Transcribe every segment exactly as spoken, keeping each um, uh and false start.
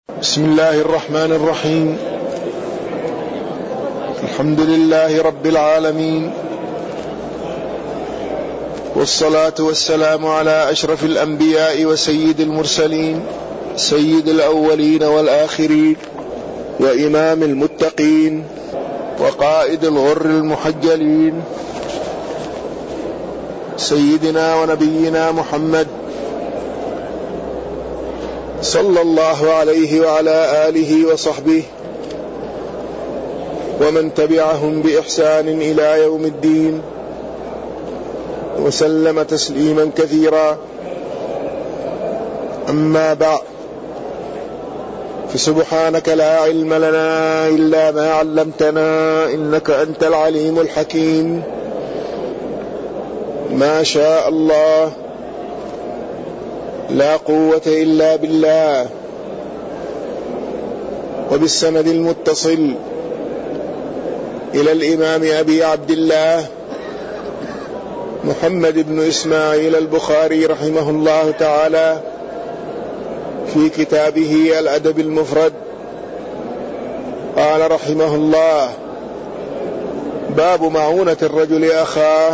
بسم الله الرحمن الرحيم. الحمد لله رب العالمين، والصلاة والسلام على أشرف الأنبياء وسيد المرسلين، سيد الأولين والآخرين، وإمام المتقين، وقائد الغر المحجلين، سيدنا ونبينا محمد صلى الله عليه وعلى آله وصحبه ومن تبعهم بإحسان إلى يوم الدين، وسلم تسليما كثيرا. أما بعد، فسبحانك لا علم لنا إلا ما علمتنا إنك أنت العليم الحكيم. ما شاء الله لا قوة إلا بالله. وبالسند المتصل إلى الإمام أبي عبد الله محمد بن إسماعيل البخاري رحمه الله تعالى في كتابه الأدب المفرد، قال رحمه الله: باب معونة الرجل أخاه.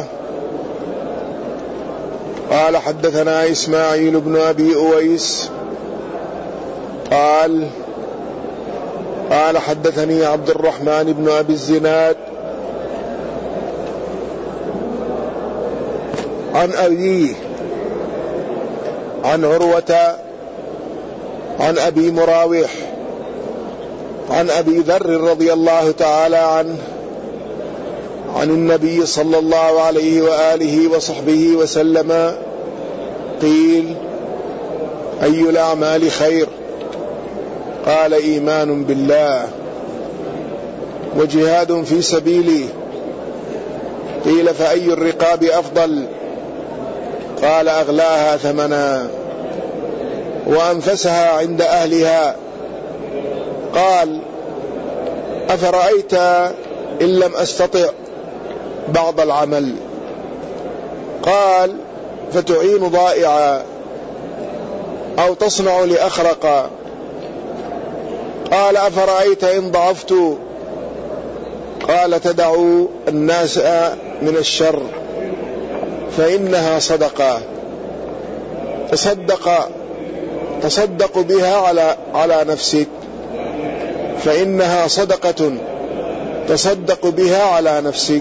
قال: حدثنا إسماعيل بن أبي أويس قال قال حدثني عبد الرحمن بن أبي الزناد عن أبيه عن عروة عن أبي مراوح عن أبي ذر رضي الله تعالى عنه عن النبي صلى الله عليه وآله وصحبه وسلم قيل: أي الأعمال خير؟ قال: إيمان بالله وجهاد في سبيله. قيل: فأي الرقاب أفضل؟ قال: أغلاها ثمنا وأنفسها عند أهلها. قال: أفرأيت إن لم أستطع بعض العمل؟ قال: فتعين ضائعا أو تصنع لأخرق. قال: أفرأيت إن ضعفت؟ قال: تدع الناس من الشر فإنها صدقة. تصدق تصدق بها على على نفسك فإنها صدقة تصدق بها على نفسك.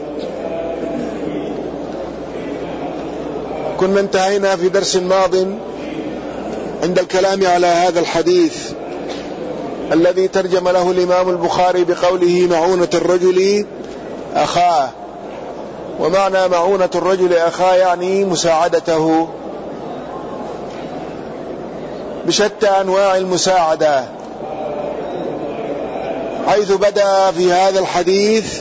كنا انتهينا في درس ماض عند الكلام على هذا الحديث الذي ترجم له الإمام البخاري بقوله: معونة الرجل أخاه. ومعنى معونة الرجل أخاه يعني مساعدته بشتى أنواع المساعدة، حيث بدأ في هذا الحديث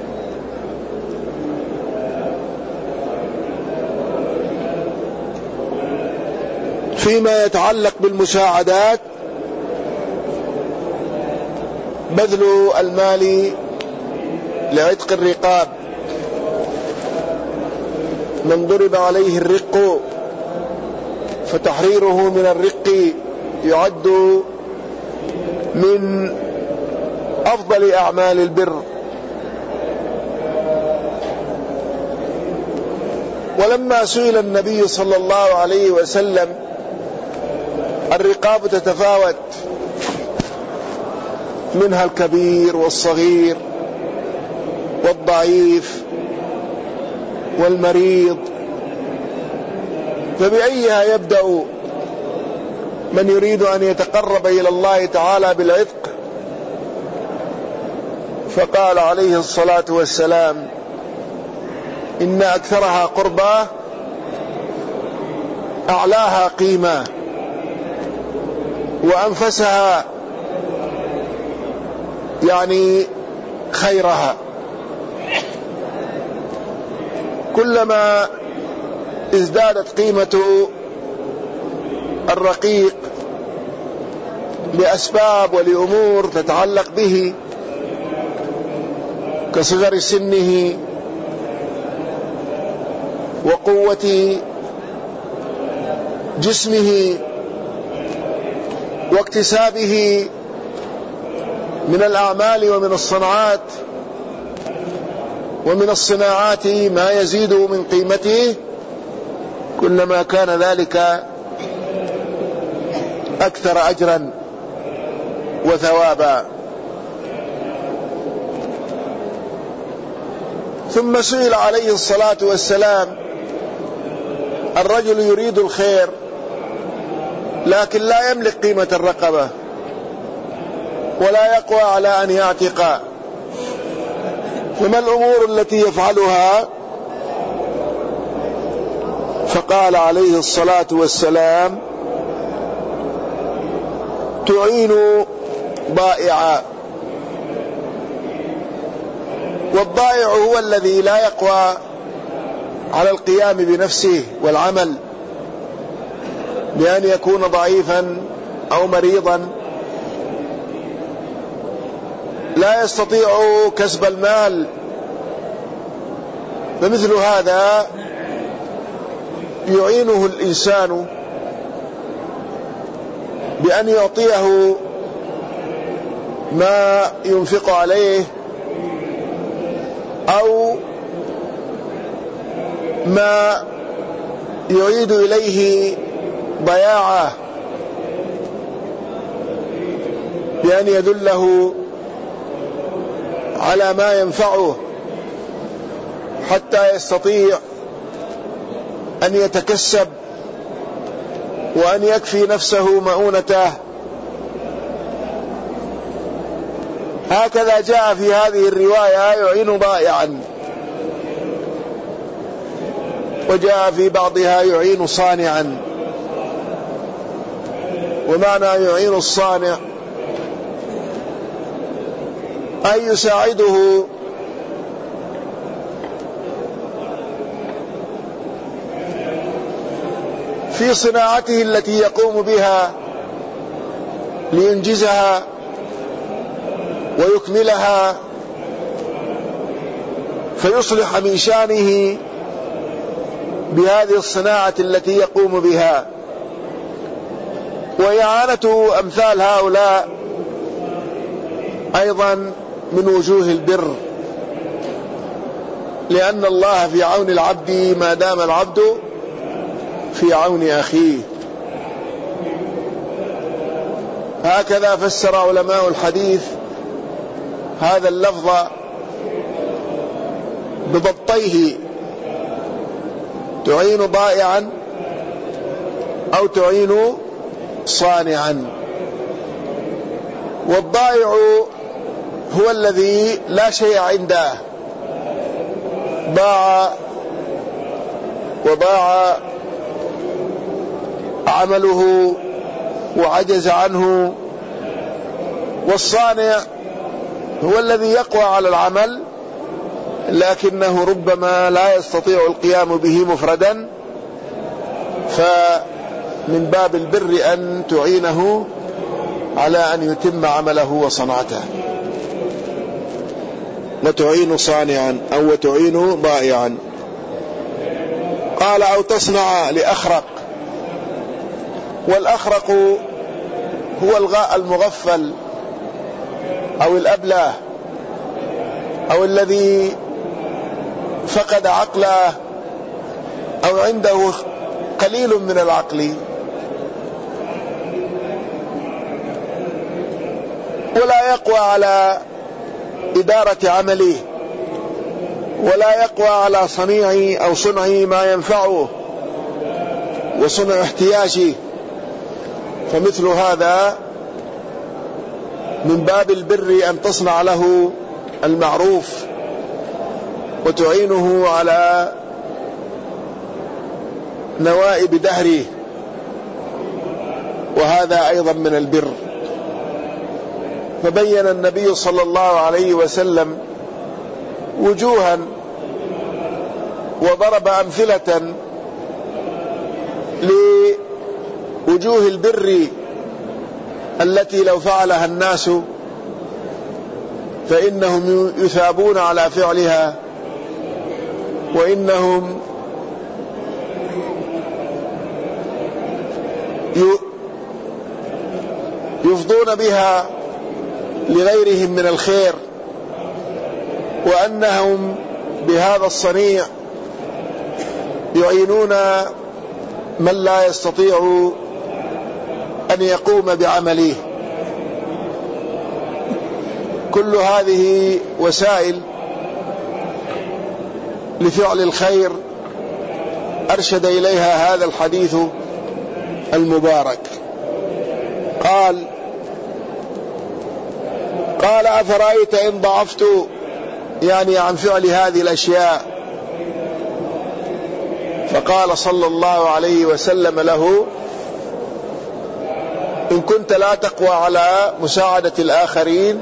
فيما يتعلق بالمساعدات بذل المال لعتق الرقاب. من ضرب عليه الرق فتحريره من الرق يعد من أفضل أعمال البر. ولما سئل النبي صلى الله عليه وسلم: الرقاب تتفاوت، منها الكبير والصغير والضعيف والمريض، فبأيها يبدأ من يريد أن يتقرب إلى الله تعالى بالعتق؟ فقال عليه الصلاة والسلام: إن أكثرها قربى أعلاها قيمة وأنفسها يعني خيرها. كلما ازدادت قيمة الرقيق لأسباب ولأمور تتعلق به كصغر سنه وقوة جسمه واكتسابه من الأعمال ومن الصنعات ومن الصناعات ما يزيد من قيمته، كلما كان ذلك أكثر أجرا وثوابا. ثم سئل عليه الصلاة والسلام: الرجل يريد الخير لكن لا يملك قيمة الرقبة ولا يقوى على أن يعتق، فما الأمور التي يفعلها؟ فقال عليه الصلاة والسلام: تعين ضائعا. والضائع هو الذي لا يقوى على القيام بنفسه والعمل، بأن يكون ضعيفا أو مريضا لا يستطيع كسب المال، فمثل هذا يعينه الإنسان بأن يعطيه ما ينفق عليه أو ما يعيد إليه ضياعه، بأن يدله على ما ينفعه حتى يستطيع أن يتكسب وأن يكفي نفسه مؤونته. هكذا جاء في هذه الرواية: يعين ضائعا، وجاء في بعضها: يعين صانعا. ومعنى يعين الصانع أي يساعده في صناعته التي يقوم بها لينجزها ويكملها، فيصلح من شأنه بهذه الصناعة التي يقوم بها. وإعانة أمثال هؤلاء أيضا من وجوه البر، لأن الله في عون العبد ما دام العبد في عون أخيه. هكذا فسر علماء الحديث هذا اللفظ بضبطيه: تعين ضائعا أو تعين صانعا. والضائع هو الذي لا شيء عنده، باع وضاع عمله وعجز عنه. والصانع هو الذي يقوى على العمل لكنه ربما لا يستطيع القيام به مفردا، فمن باب البر أن تعينه على أن يتم عمله وصنعته. وتعين صانعا أو وتعين ضائعا. قال: أو تصنع لأخرق. والأخرق هو الغاء المغفل أو الأبله أو الذي فقد عقله أو عنده قليل من العقل ولا يقوى على إدارة عمله ولا يقوى على صنيع أو صنع ما ينفعه وصنع احتياجه، فمثل هذا من باب البر أن تصنع له المعروف وتعينه على نوائب دهره، وهذا أيضا من البر. فبين النبي صلى الله عليه وسلم وجوها وضرب أمثلة لوجوه البر التي لو فعلها الناس فإنهم يثابون على فعلها وإنهم يفضون بها لغيرهم من الخير، وأنهم بهذا الصنيع يعينون من لا يستطيع أن يقوم بعمله. كل هذه وسائل لفعل الخير أرشد إليها هذا الحديث المبارك. قال قال أفرأيت إن ضعفت، يعني عن فعل هذه الأشياء. فقال صلى الله عليه وسلم له: إن كنت لا تقوى على مساعدة الآخرين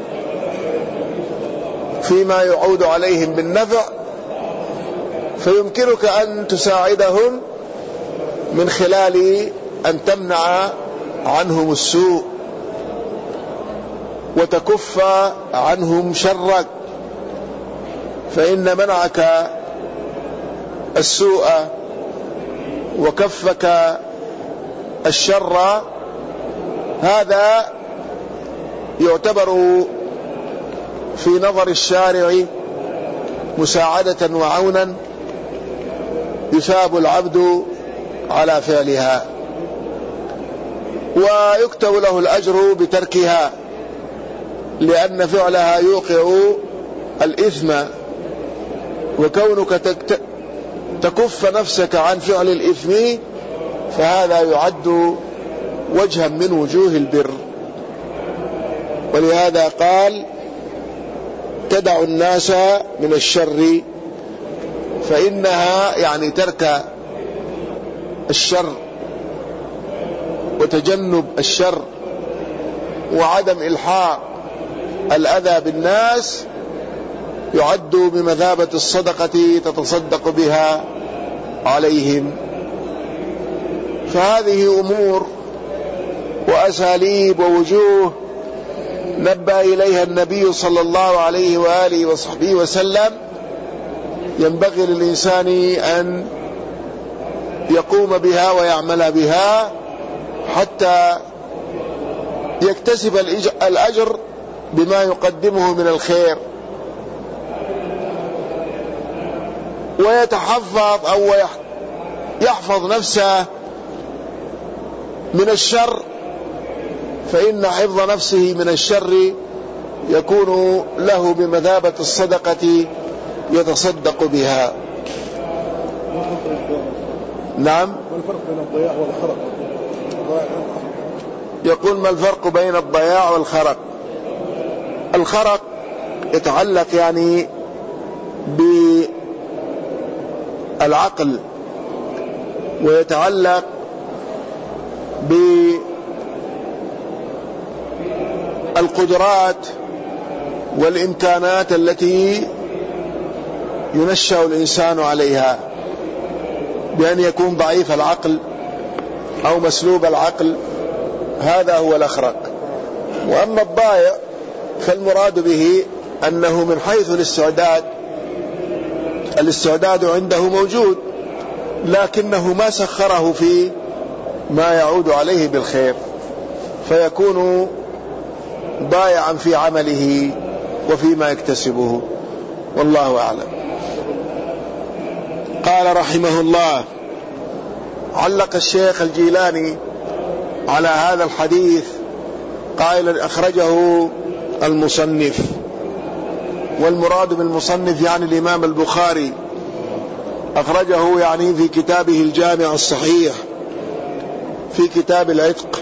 فيما يعود عليهم بالنفع، فيمكنك أن تساعدهم من خلال أن تمنع عنهم السوء وتكف عنهم شرك، فإن منعك السوء وكفك الشر هذا يعتبر في نظر الشارع مساعدة وعونا يثاب العبد على فعلها، ويكتب له الأجر بتركها، لأن فعلها يوقع الإثم، وكونك تكف نفسك عن فعل الإثم فهذا يعد وجها من وجوه البر. ولهذا قال: تدع الناس من الشر، فإنها يعني ترك الشر وتجنب الشر وعدم إلحاق الأذى بالناس يعد بمثابة الصدقة تتصدق بها عليهم. فهذه أمور وأساليب ووجوه نبه إليها النبي صلى الله عليه وآله وصحبه وسلم، ينبغي للإنسان أن يقوم بها ويعمل بها حتى يكتسب الأجر بما يقدمه من الخير، ويتحفظ أو يحفظ نفسه من الشر، فإن حفظ نفسه من الشر يكون له بمثابة الصدقة يتصدق بها. نعم. ما الفرق بين الضياع والخرق؟ يقول: ما الفرق بين الضياع والخرق؟ الخرق يتعلق يعني بالعقل، ويتعلق بالقدرات والإمكانات التي ينشأ الإنسان عليها، بأن يكون ضعيف العقل أو مسلوب العقل، هذا هو الأخرق. وأما الضائع فالمراد به أنه من حيث الاستعداد الاستعداد عنده موجود، لكنه ما سخره في ما يعود عليه بالخير، فيكون ضائعا في عمله وفيما يكتسبه، والله أعلم. قال رحمه الله: علق الشيخ الجيلاني على هذا الحديث قائلا: أخرجه المصنف. والمراد بالمصنف يعني الإمام البخاري، أخرجه يعني في كتابه الجامع الصحيح في كتاب العتق،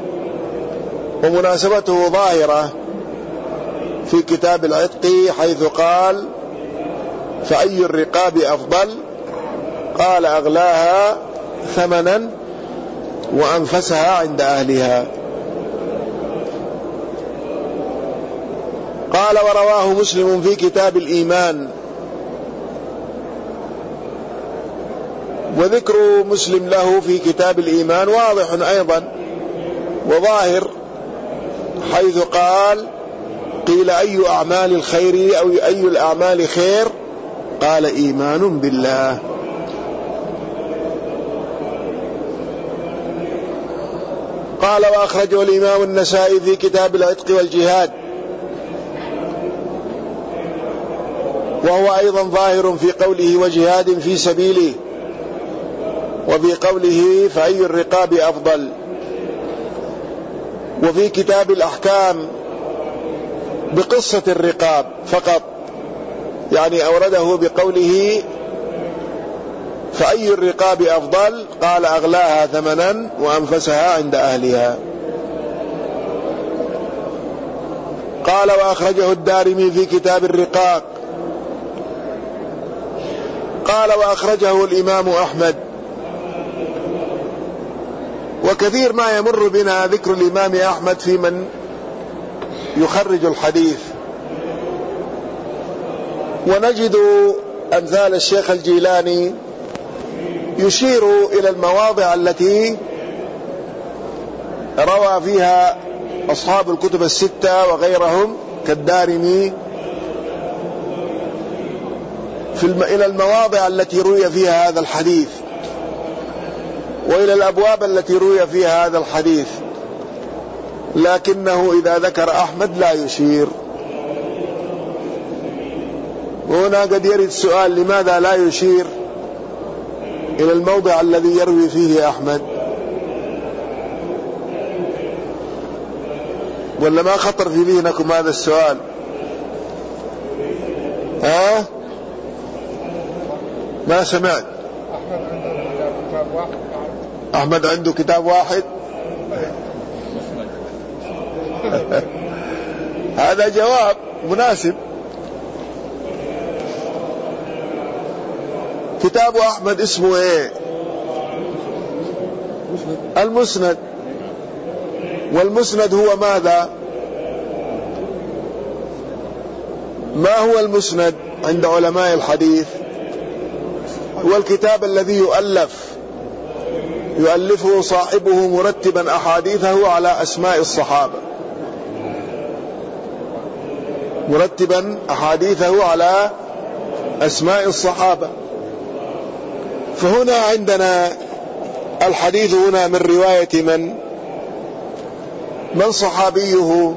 ومناسبته ظاهرة في كتاب العتق حيث قال: فأي الرقاب أفضل؟ قال: أغلاها ثمنا وأنفسها عند أهلها. قال: ورواه مسلم في كتاب الإيمان. وذكر مسلم له في كتاب الإيمان واضح أيضا وظاهر، حيث قال: قيل أي أعمال الخير أو أي الأعمال خير؟ قال: إيمان بالله. قال: وأخرجه الإمام النسائي في كتاب العتق والجهاد وهو أيضا ظاهر في قوله وجهاد في سبيله، وفي قوله فأي الرقاب أفضل. وفي كتاب الأحكام بقصة الرقاب فقط، يعني أورده بقوله فأي الرقاب أفضل، قال أغلاها ثمنا وأنفسها عند أهلها. قال وأخرجه الدارمي في كتاب الرقاق. قال وأخرجه الإمام أحمد. وكثير ما يمر بنا ذكر الإمام أحمد في من يخرج الحديث، ونجد أمثال الشيخ الجيلاني يشير إلى المواضع التي روى فيها أصحاب الكتب الستة وغيرهم كالدارمي، في الم... إلى المواضع التي روي فيها هذا الحديث، وإلى الأبواب التي روي فيها هذا الحديث، لكنه إذا ذكر أحمد لا يشير. وهنا قد يرد السؤال لماذا لا يشير إلى الموضع الذي يروي فيه أحمد؟ ولا ما خطر في ذهنكم هذا السؤال؟ ها؟ ما سمعت. أحمد عنده كتاب واحد. هذا جواب مناسب. كتاب أحمد اسمه ايه؟ المسند. والمسند هو ماذا؟ ما هو المسند عند علماء الحديث؟ هو الكتاب الذي يؤلف يؤلفه صاحبه مرتبا أحاديثه على أسماء الصحابة، مرتبا أحاديثه على أسماء الصحابة. فهنا عندنا الحديث هنا من رواية من؟ من صحابيه؟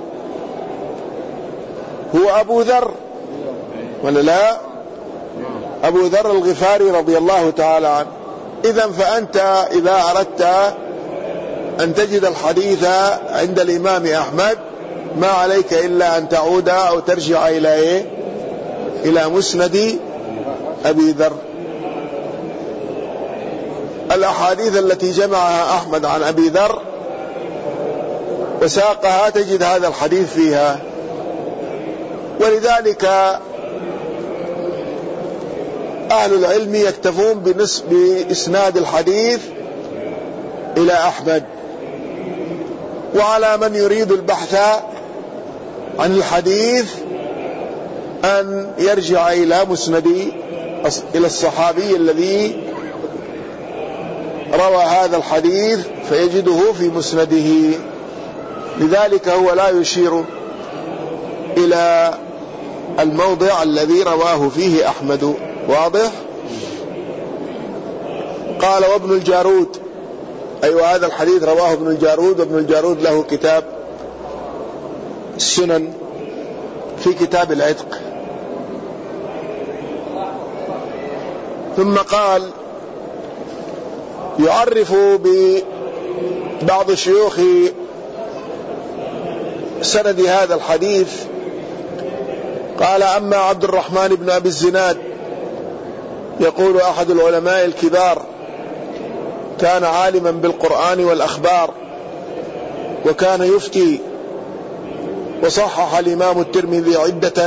هو أبو ذر ولا لا؟ أبو ذر الغفاري رضي الله تعالى عنه. إذن فأنت إذا أردت أن تجد الحديث عند الإمام أحمد ما عليك إلا أن تعود أو ترجع إلى إيه؟ إلى مسند أبي ذر. الأحاديث التي جمعها أحمد عن أبي ذر وساقها تجد هذا الحديث فيها. ولذلك أهل العلم يكتفون بإسناد الحديث إلى أحمد، وعلى من يريد البحث عن الحديث أن يرجع إلى مسند إلى الصحابي الذي روى هذا الحديث فيجده في مسنده. لذلك هو لا يشير إلى الموضع الذي رواه فيه أحمد. واضح؟ قال وابن الجارود، أيوة هذا الحديث رواه ابن الجارود، وابن الجارود له كتاب السنن في كتاب العتق. ثم قال يعرف ببعض شيوخ سند هذا الحديث. قال أما عبد الرحمن بن أبي الزناد، يقول أحد العلماء الكبار كان عالما بالقرآن والأخبار، وكان يفتي، وصحح الإمام الترمذي عدة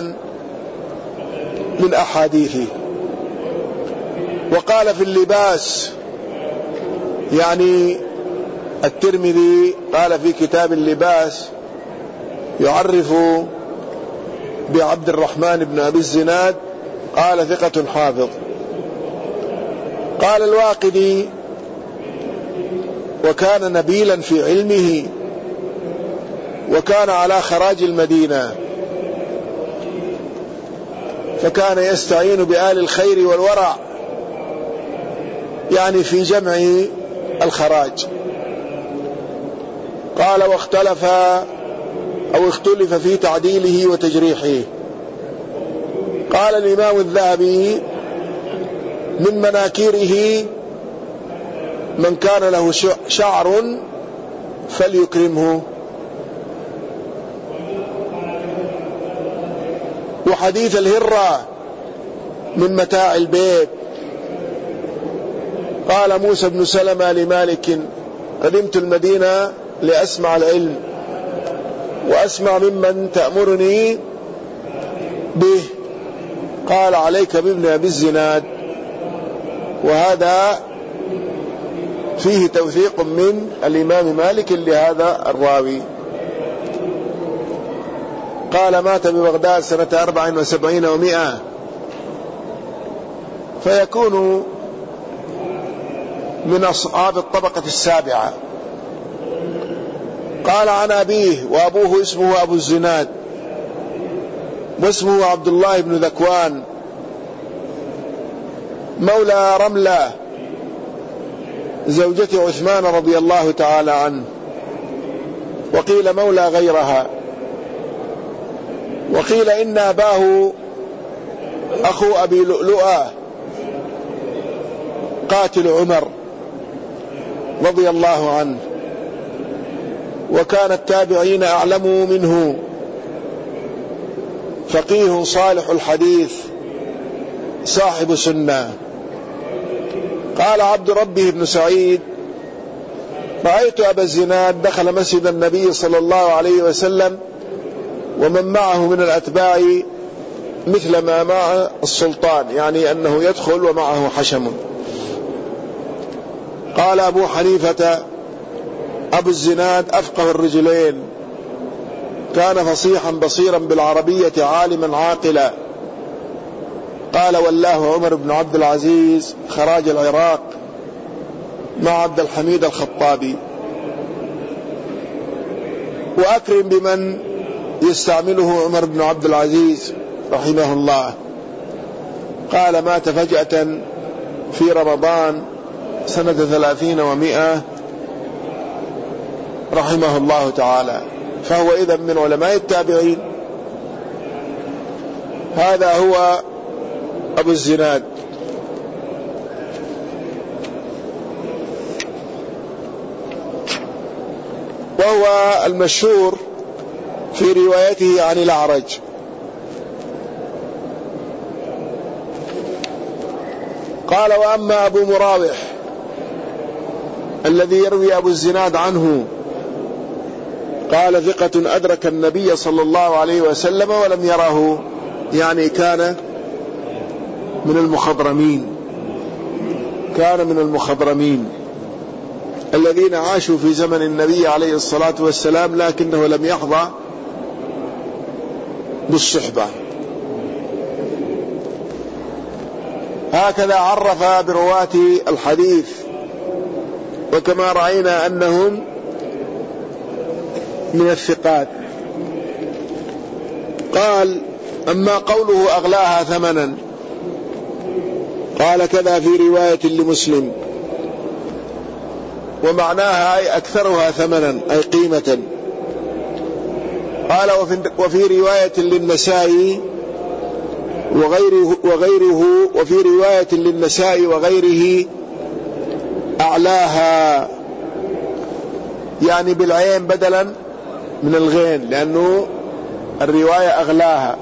من أحاديثه. وقال في اللباس، يعني الترمذي قال في كتاب اللباس يعرف بعبد الرحمن بن أبي الزناد، قال ثقة حافظ. قال الواقدي وكان نبيلا في علمه، وكان على خراج المدينة، فكان يستعين بآل الخير والورع، يعني في جمع الخراج. قال واختلف أو اختلف في تعديله وتجريحه. قال الإمام الذهبي: من مناكيره من كان له شعر فليكرمه. وحديث الهرة من متاع البيت. قال موسى بن سلمة لمالك: قدمت المدينة لأسمع العلم وأسمع ممن تأمرني به. قال: عليك بابن أبي الزناد. وهذا فيه توثيق من الإمام مالك لهذا الراوي. قال: مات ببغداد سنة أربع وسبعين ومئة، فيكون من أصحاب الطبقة السابعة. قال: عن أبيه، وأبوه اسمه أبو الزناد، واسمه عبد الله بن ذكوان، مولى رملة زوجة عثمان رضي الله تعالى عنه، وقيل مولى غيرها، وقيل إن أباه أخو أبي لؤلؤة قاتل عمر رضي الله عنه، وكان التابعين أعلموا منه، فقيه صالح الحديث صاحب سنة. قال عبد ربه بن سعيد: رأيت أبا الزناد دخل مسجد النبي صلى الله عليه وسلم ومن معه من الأتباع مثل ما مع السلطان، يعني أنه يدخل ومعه حشم. قال أبو حنيفة: أبو الزناد أفقه الرجلين، كان فصيحا بصيرا بالعربية عالما عاقلا. قال: والله عمر بن عبد العزيز خراج العراق مع عبد الحميد الخطابي. وأكرم بمن يستعمله عمر بن عبد العزيز رحمه الله. قال: مات فجأة في رمضان سنة ثلاثين ومئة رحمه الله تعالى، فهو إذن من علماء التابعين. هذا هو أبو الزناد. وهو المشهور في روايته عن الأعرج. قال: وأما أبو مراوح الذي يروي أبو الزناد عنه، قال: ثقة أدرك النبي صلى الله عليه وسلم ولم يره، يعني كان من المخضرمين، كان من المخضرمين الذين عاشوا في زمن النبي عليه الصلاة والسلام، لكنه لم يحظى بالصحبة. هكذا عرف برواة الحديث، وكما رأينا أنهم من الثقات. قال: أما قوله أغلاها ثمنا، قال: كذا في رواية لمسلم، ومعناها أي أكثرها ثمنا أي قيمة. قال: وفي رواية للنسائي وغيره, وغيره وفي رواية للنسائي وغيره أعلاها، يعني بالعين بدلا من الغين، لأنه الرواية أغلاها،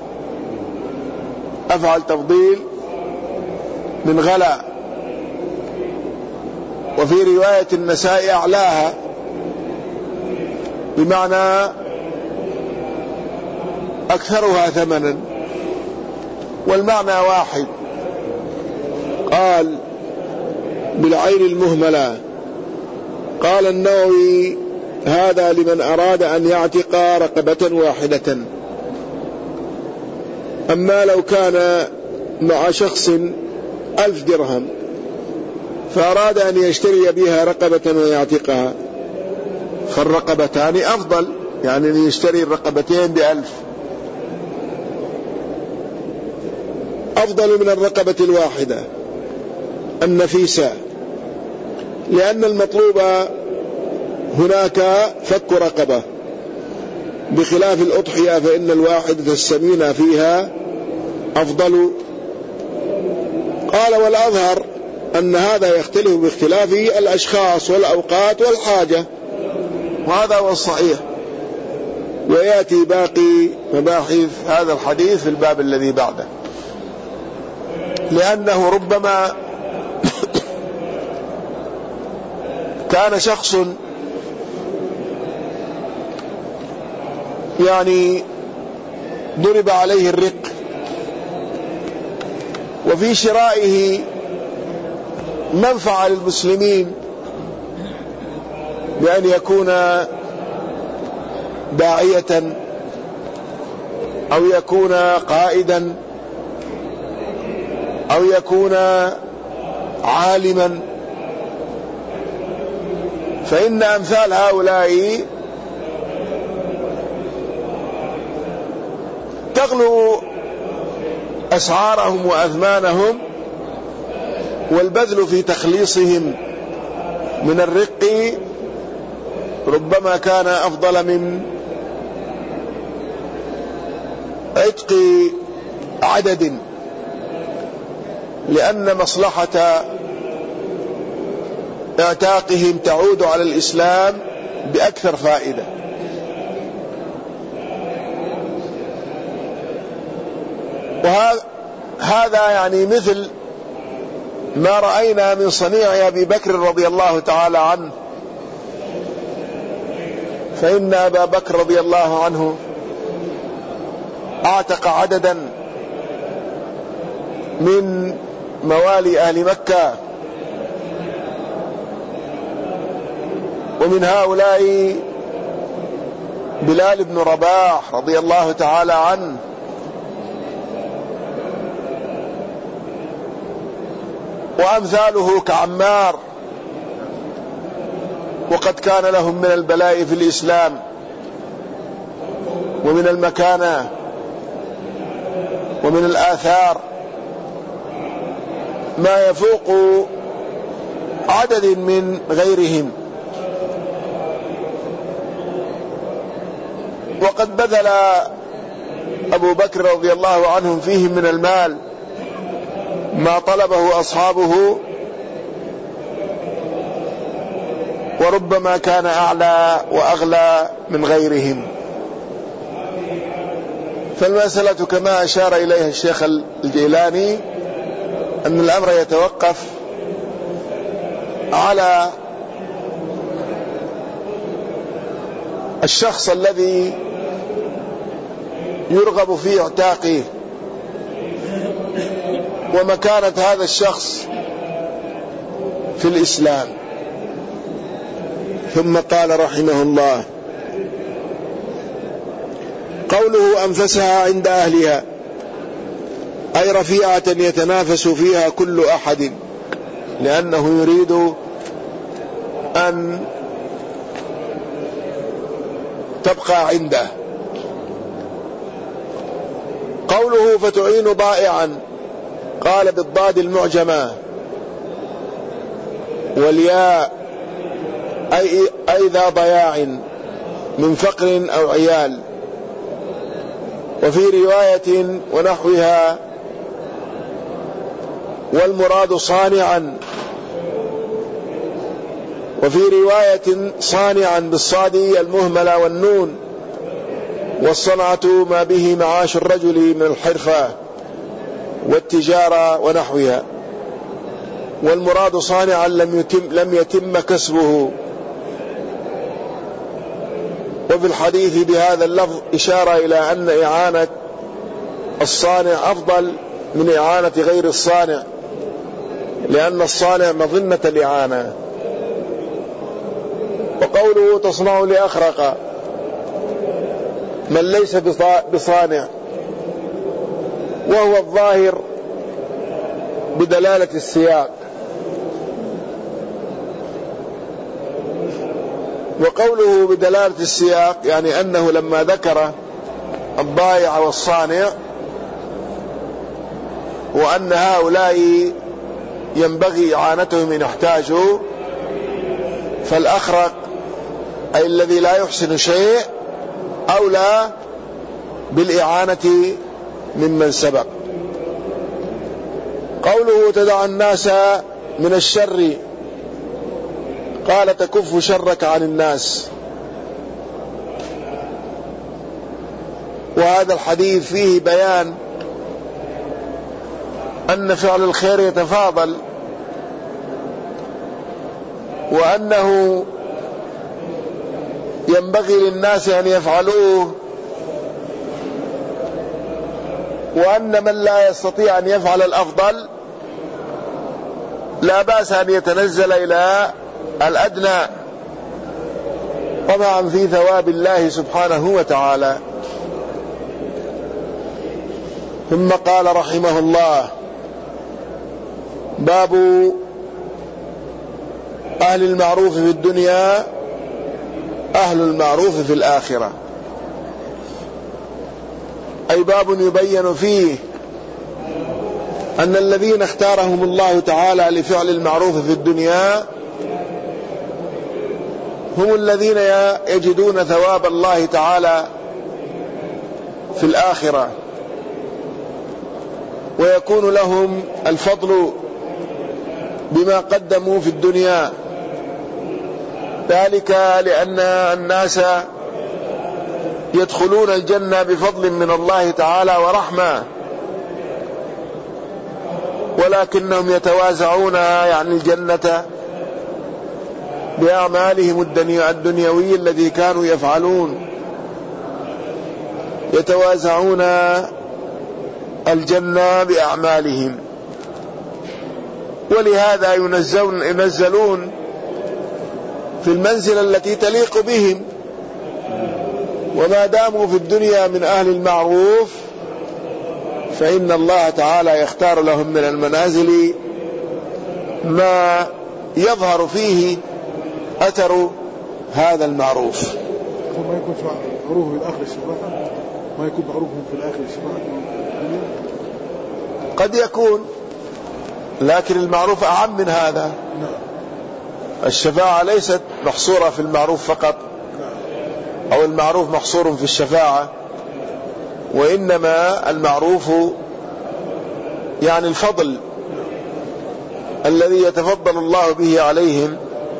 أفعل تفضيل من غلا. وفي رواية النسائي أعلاها بمعنى أكثرها ثمنا، والمعنى واحد. قال: بالعين المهملة. قال النووي: هذا لمن أراد أن يعتق رقبة واحدة. أما لو كان مع شخص ألف درهم فأراد أن يشتري بها رقبة ويعتقها، فالرقبتان أفضل، يعني أن يشتري الرقبتين بألف أفضل من الرقبة الواحدة النفيسة، لأن المطلوب هناك فك رقبة، بخلاف الأضحية فإن الواحدة السمينة فيها أفضل. قال والأظهر أن هذا يختلف باختلاف الأشخاص والأوقات والحاجة، وهذا هو الصحيح. ويأتي باقي مباحث هذا الحديث في الباب الذي بعده، لأنه ربما كان شخص يعني ضرب عليه الرق، وفي شرائه منفعة للمسلمين بأن يكون داعية أو يكون قائدا أو يكون عالما، فإن أمثال هؤلاء تغلو أسعارهم وأثمانهم، والبذل في تخليصهم من الرق ربما كان أفضل من عتق عدد، لأن مصلحة اعتاقهم تعود على الإسلام بأكثر فائدة. وهذا يعني مثل ما رأينا من صنيع أبي بكر رضي الله تعالى عنه، فإن أبا بكر رضي الله عنه اعتق عددا من موالي أهل مكة، ومن هؤلاء بلال بن رباح رضي الله تعالى عنه، وأمثاله كعمار، وقد كان لهم من البلاء في الإسلام ومن المكانة ومن الآثار ما يفوق عدد من غيرهم. وقد بذل أبو بكر رضي الله عنهم فيهم من المال ما طلبه أصحابه، وربما كان أعلى وأغلى من غيرهم. فالمسألة كما أشار إليها الشيخ الجيلاني أن الأمر يتوقف على الشخص الذي يرغب في اعتاقه ومكانة هذا الشخص في الإسلام. ثم قال رحمه الله: قوله أنفسها عند أهلها، أي رفيعة يتنافس فيها كل أحد، لأنه يريد أن تبقى عنده. قوله فتعين ضائعا، قال بالضاد المعجمة والياء أي, أي ذا ضياع من فقر أو عيال. وفي رواية ونحوها والمراد صانعا، وفي رواية صانعا بالصاد المهملة والنون، والصنعة ما به معاش الرجل من الحرفة والتجارة ونحوها. والمراد صانعا لم يتم, لم يتم كسبه. وفي الحديث بهذا اللفظ إشارة إلى أن إعانة الصانع أفضل من إعانة غير الصانع، لأن الصانع مظنة الإعانة. وقوله تصنع لأخرق من ليس بصانع، وهو الظاهر بدلالة السياق. وقوله بدلالة السياق يعني أنه لما ذكر الضائع والصانع وأن هؤلاء ينبغي إعانتهم إن احتاجوا، فالأخرق أي الذي لا يحسن شيء أولى بالإعانة ممن سبق. قوله تدع الناس من الشر، قال تكف شرك عن الناس. وهذا الحديث فيه بيان أن فعل الخير يتفاضل، وأنه ينبغي للناس أن يفعلوه، وأن من لا يستطيع أن يفعل الأفضل لا بأس أن يتنزل إلى الأدنى، طمعا في ثواب الله سبحانه وتعالى. ثم قال رحمه الله: باب أهل المعروف في الدنيا أهل المعروف في الآخرة، أي باب يبين فيه أن الذين اختارهم الله تعالى لفعل المعروف في الدنيا هم الذين يجدون ثواب الله تعالى في الآخرة، ويكون لهم الفضل بما قدموا في الدنيا، ذلك لأن الناس يدخلون الجنة بفضل من الله تعالى ورحمة، ولكنهم يتوازعون يعني الجنة بأعمالهم الدنيوية التي كانوا يفعلون، يتوازعون الجنة بأعمالهم، ولهذا ينزلون, ينزلون في المنزلة التي تليق بهم، وما داموا في الدنيا من أهل المعروف فإن الله تعالى يختار لهم من المنازل ما يظهر فيه أثر هذا المعروف. ما يكون معروف في الآخر الشفاعة، ما يكون معروفهم في الآخر الشفاعة قد يكون، لكن المعروف أعم من هذا. الشفاعة ليست محصورة في المعروف فقط، أو المعروف محصور في الشفاعة، وإنما المعروف يعني الفضل الذي يتفضل الله به عليهم،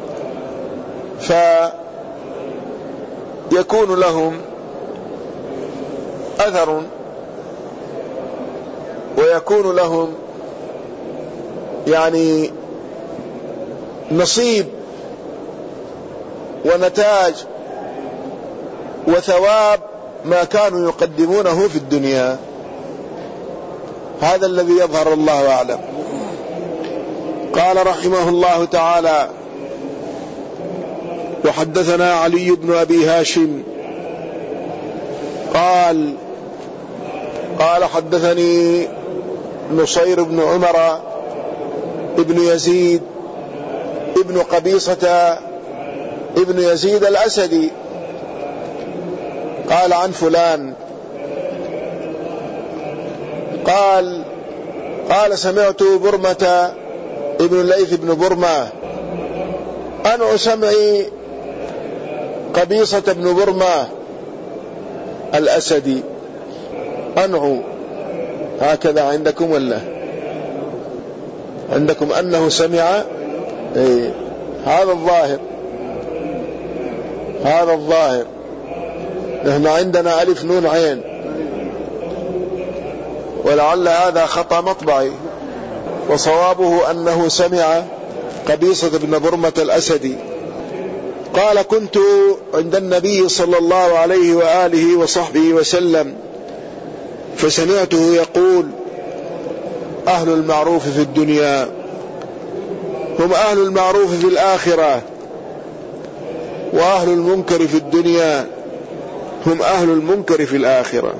فيكون لهم أثر ويكون لهم يعني نصيب ونتاج وثواب ما كانوا يقدمونه في الدنيا. هذا الذي يظهر، الله أعلم. قال رحمه الله تعالى: وحدثنا علي بن أبي هاشم قال قال حدثني نصير بن عمر ابن يزيد ابن قبيصة ابن يزيد الأسدي قال عن فلان قال قال سمعت برمة ابن الليث بن برمة أنع سمعي قبيصة بن برمة الأسدي. أنع هكذا عندكم ولا عندكم أنه سمع؟ إيه، هذا الظاهر، هذا الظاهر. نحن عندنا ألف نون عين، ولعل هذا خطأ مطبعي، وصوابه أنه سمع قبيصة بن برمة الأسدي. قال: كنت عند النبي صلى الله عليه وآله وصحبه وسلم فسمعته يقول: أهل المعروف في الدنيا هم أهل المعروف في الآخرة، وأهل المنكر في الدنيا هم أهل المنكر في الآخرة.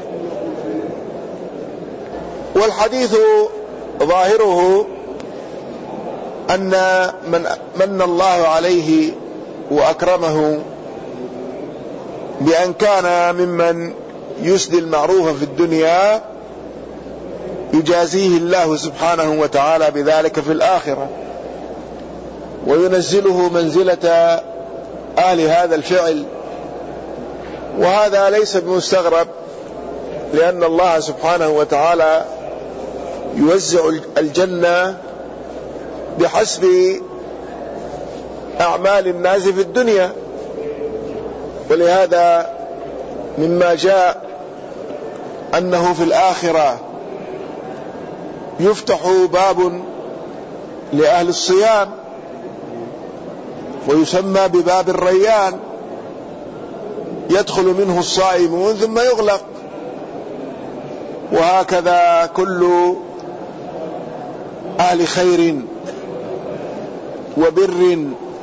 والحديث ظاهره أن من من الله عليه وأكرمه بأن كان ممن يسدي المعروف في الدنيا يجازيه الله سبحانه وتعالى بذلك في الآخرة، وينزله منزلة أهل هذا الفعل. وهذا ليس بمستغرب، لأن الله سبحانه وتعالى يوزع الجنة بحسب أعمال الناس في الدنيا. ولهذا مما جاء أنه في الآخرة يفتح باب لأهل الصيام ويسمى بباب الريان، يدخل منه الصائمون ثم يغلق. وهكذا كل أهل خير وبر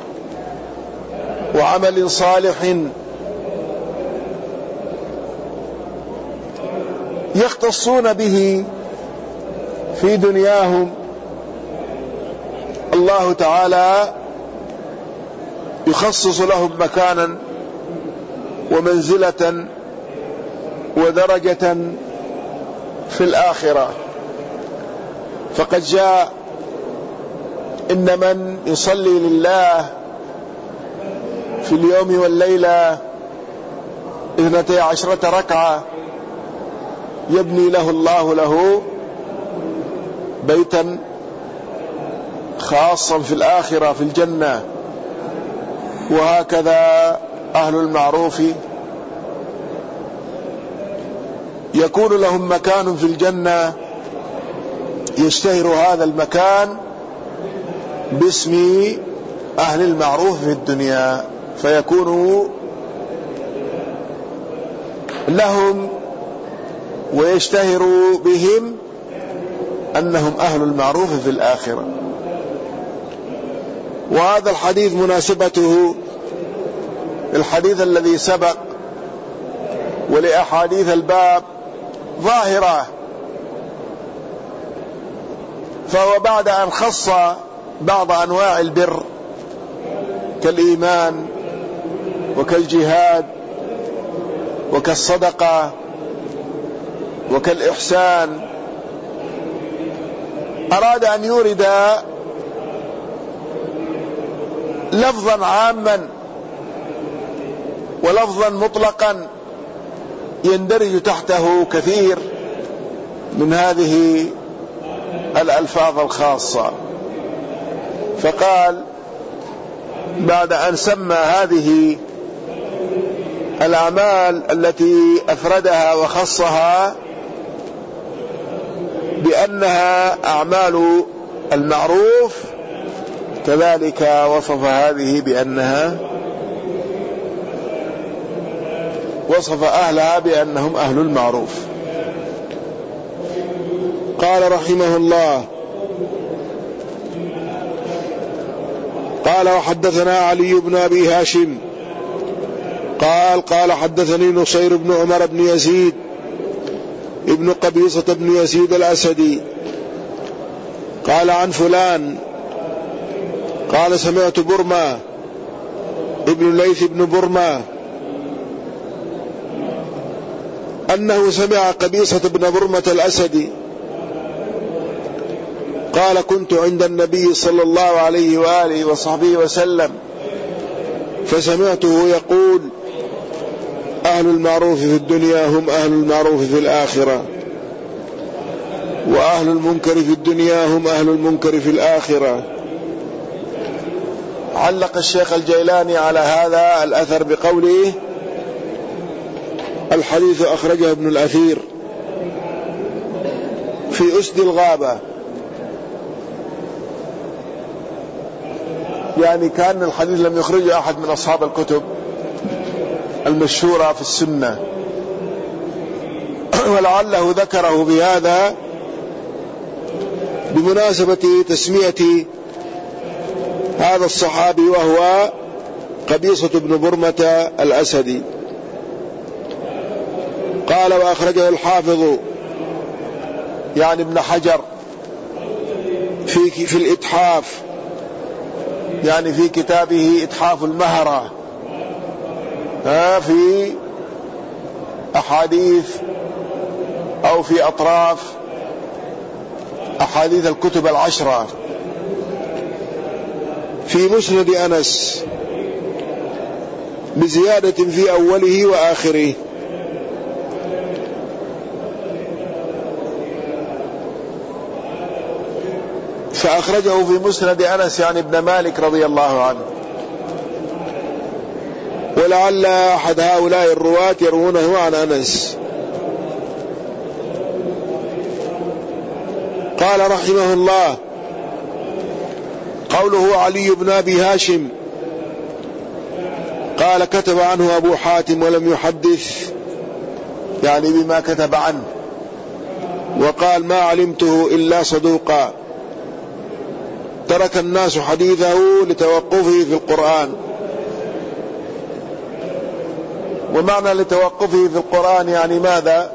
وعمل صالح يختصون به في دنياهم، الله تعالى يخصص لهم مكانا ومنزلة ودرجة في الآخرة. فقد جاء إن من يصلي لله في اليوم والليلة اثنتي عشرة ركعة يبني له الله له بيتا خاصا في الآخرة في الجنة. وهكذا أهل المعروف يكون لهم مكان في الجنة يشتهر هذا المكان باسم أهل المعروف في الدنيا، فيكون لهم ويشتهر بهم أنهم أهل المعروف في الآخرة. وهذا الحديث مناسبته الحديث الذي سبق ولأحاديث الباب ظاهرة، فهو بعد أن خص بعض أنواع البر كالإيمان وكالجهاد وكالصدقة وكالإحسان، أراد أن يورد لفظا عاما ولفظا مطلقا يندرج تحته كثير من هذه الألفاظ الخاصة. فقال بعد أن سمى هذه الأعمال التي أفردها وخصها بأنها أعمال المعروف، كذلك وصف هذه بأنها وصف أهلها بأنهم أهل المعروف. قال رحمه الله: قال وحدثنا علي بن أبي هاشم قال قال حدثني نصير بن عمر بن يزيد ابن قبيصة بن يزيد الأسدي قال عن فلان قال سمعت برمة ابن ليث بن برمة أنه سمع قبيصة بن برمة الأسدي قال كنت عند النبي صلى الله عليه وآله وصحبه وسلم فسمعته يقول أهل المعروف في الدنيا هم أهل المعروف في الآخرة، وأهل المنكر في الدنيا هم أهل المنكر في الآخرة. علق الشيخ الجيلاني على هذا الأثر بقوله: الحديث أخرجه ابن الأثير في أسد الغابة، يعني كان الحديث لم يخرجه أحد من أصحاب الكتب المشهورة في السنة، ولعله ذكره بهذا بمناسبة تسمية هذا الصحابي وهو قبيصة بن برمة الأسدي. قال وأخرجه الحافظ يعني ابن حجر في في الإتحاف، يعني في كتابه إتحاف المهرة في أحاديث أو في أطراف أحاديث الكتب العشرة في مسند أنس بزيادة في أوله وآخره. فأخرجه في مسند أنس يعني ابن مالك رضي الله عنه. ولعل أحد هؤلاء الرواة يروونه عن أنس. قال رحمه الله: قوله علي بن أبي هاشم قال كتب عنه أبو حاتم ولم يحدث، يعني بما كتب عنه، وقال ما علمته إلا صدوقا، ترك الناس حديثه لتوقفه في القرآن. ومعنى لتوقفه في القرآن يعني ماذا؟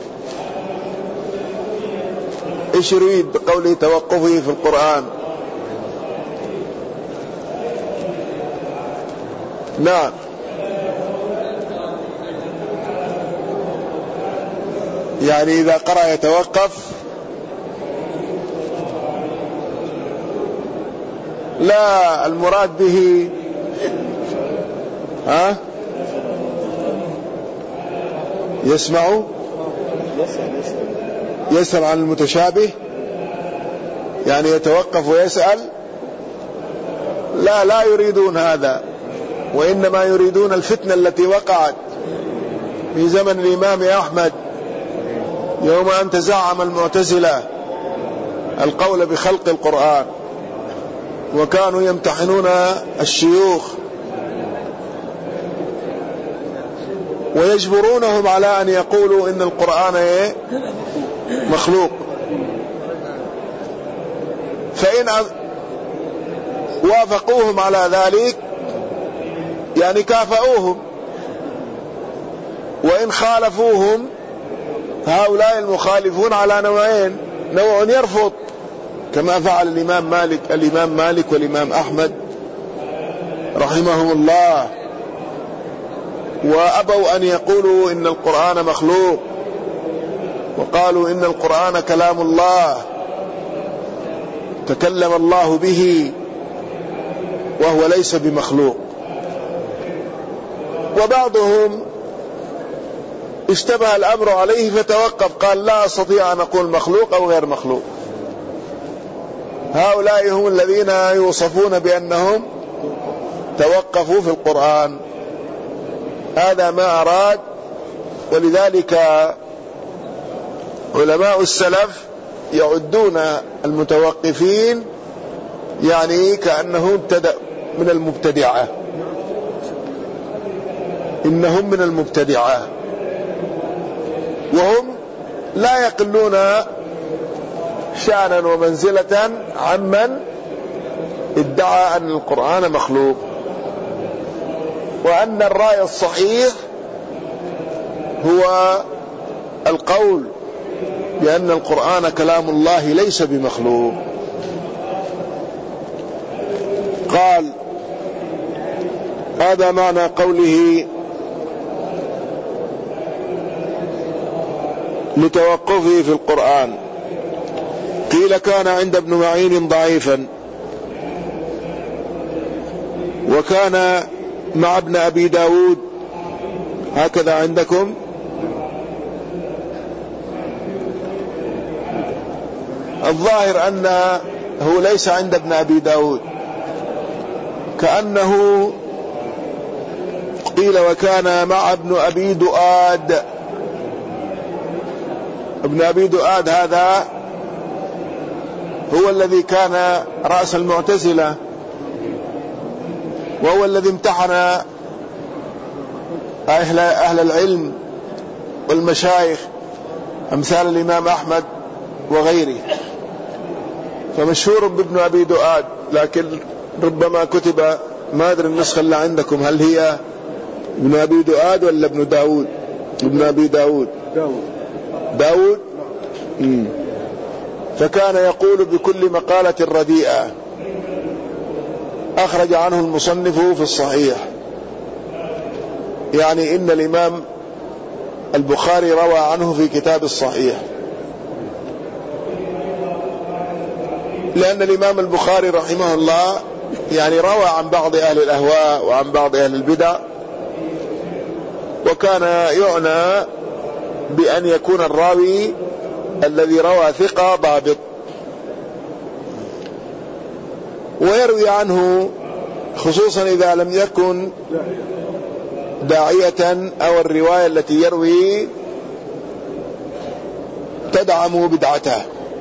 ايش يريد بقوله توقفه في القرآن؟ نعم، يعني إذا قرأ يتوقف؟ لا، المراد به ها يسمع يسأل عن المتشابه، يعني يتوقف ويسأل. لا لا يريدون هذا، وإنما يريدون الفتنة التي وقعت في زمن الإمام أحمد يوم أن تزعم المعتزلة القول بخلق القرآن، وكانوا يمتحنون الشيوخ ويجبرونهم على أن يقولوا إن القرآن مخلوق. فإن وافقوهم على ذلك يعني كافأوهم، وإن خالفوهم هؤلاء المخالفون على نوعين: نوع يرفض كما فعل الإمام مالك الإمام مالك والإمام أحمد رحمهم الله، وأبوا أن يقولوا إن القرآن مخلوق، وقالوا إن القرآن كلام الله تكلم الله به وهو ليس بمخلوق. وبعضهم اشتبه الأمر عليه فتوقف، قال لا أستطيع أن أقول مخلوق أو غير مخلوق. هؤلاء هم الذين يوصفون بأنهم توقفوا في القرآن. هذا ما أراد. ولذلك علماء السلف يعدون المتوقفين يعني كأنهم ابتدأ من المبتدعة، إنهم من المبتدعة، وهم لا يقلون شأنا ومنزلة عمن ادعى أن القرآن مخلوق. وأن الرأي الصحيح هو القول بأن القرآن كلام الله ليس بمخلوق. قال: هذا معنى قوله لتوقفه في القرآن. قيل كان عند ابن معين ضعيفا، وكان مع ابن أبي داود، هكذا عندكم؟ الظاهر أنه ليس عند ابن أبي داود، كأنه قيل وكان مع ابن أبي دؤاد. ابن أبي دؤاد هذا هو الذي كان رأس المعتزلة، وهو الذي امتحن أهل, أهل العلم والمشايخ أمثال الإمام أحمد وغيره، فمشهور بابن أبي دؤاد. لكن ربما كتب، ما أدري النسخة اللي عندكم هل هي ابن أبي دؤاد ولا ابن داود؟ ابن أبي داود داود, داود؟ مم. فكان يقول بكل مقالة رديئة، أخرج عنه المصنف في الصحيح. يعني إن الإمام البخاري روى عنه في كتاب الصحيح، لأن الإمام البخاري رحمه الله يعني روى عن بعض أهل الأهواء وعن بعض أهل البدع، وكان يعنى بأن يكون الراوي الذي روى ثقة ضابط. ويروي عنه خصوصا إذا لم يكن داعية أو الرواية التي يروي تدعم بدعته.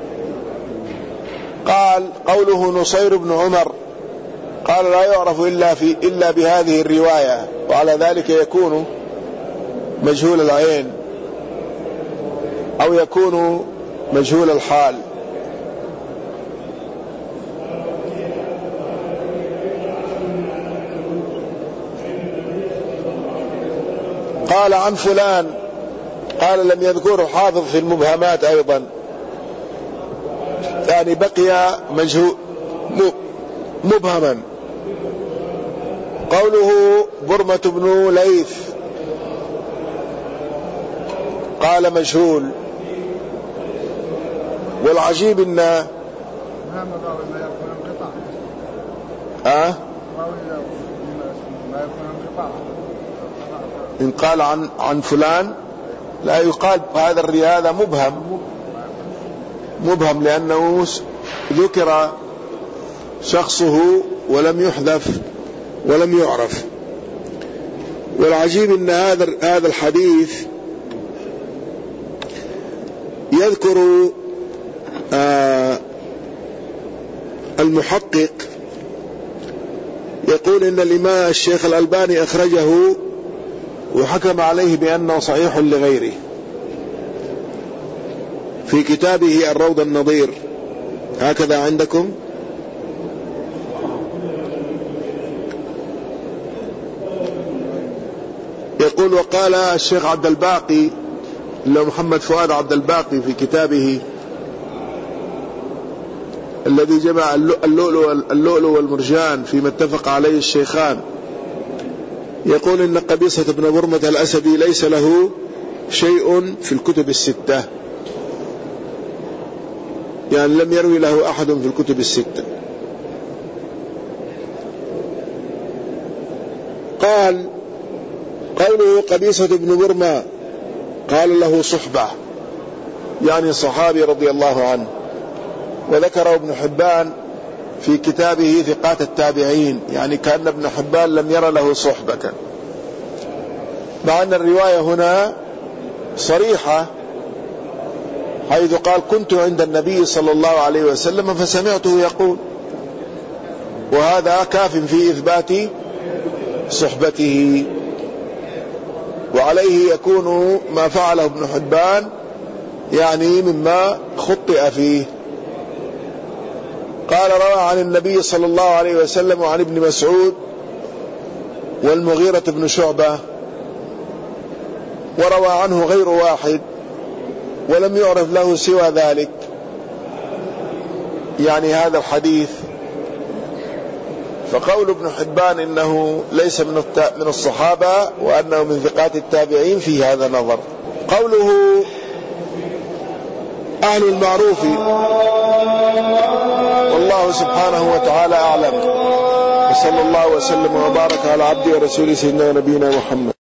قال قوله نصير بن عمر قال لا يعرف إلا, في إلا بهذه الرواية، وعلى ذلك يكون مجهول العين أو يكون مجهول الحال. قال عن فلان، قال لم يذكره حافظ في المبهمات أيضا، يعني بقي مجهول مبهما. قوله برمة بن ليث قال مجهول. والعجيب ان أه؟ إن قال عن عن فلان لا يقال هذا الرواية هذا مبهم مبهم لأنه ذكر شخصه ولم يحذف ولم يعرف. والعجيب ان هذا هذا الحديث يذكر آه المحقق يقول ان الإمام الشيخ الألباني أخرجه وحكم عليه بأنه صحيح لغيره في كتابه الروض النظير، هكذا عندكم. يقول وقال الشيخ عبد الباقي اللي محمد فؤاد عبد الباقي في كتابه الذي جمع اللؤلؤ اللؤلؤ والمرجان فيما اتفق عليه الشيخان، يقول إن قبيصة بن برمة الأسدي ليس له شيء في الكتب الستة، يعني لم يروي له أحد في الكتب الستة. قال قوله قبيصة بن برمة قال له صحبة، يعني صحابي رضي الله عنه، وذكره ابن حبان في كتابه ثقات التابعين، يعني كأن ابن حبان لم ير له صحبة، مع أن الرواية هنا صريحة حيث قال كنت عند النبي صلى الله عليه وسلم فسمعته يقول، وهذا كاف في إثبات صحبته. وعليه يكون ما فعله ابن حبان يعني مما خطئ فيه. قال روى عن النبي صلى الله عليه وسلم وعن ابن مسعود والمغيرة بن شعبة، وروى عنه غير واحد ولم يعرف له سوى ذلك، يعني هذا الحديث. فقول ابن حبان إنه ليس من من الصحابة وأنه من ثقات التابعين في هذا نظر. قوله أهل المعروف، والله سبحانه وتعالى أعلم، وصلى الله وسلم وبارك على عبده ورسوله سيدنا ونبينا محمد.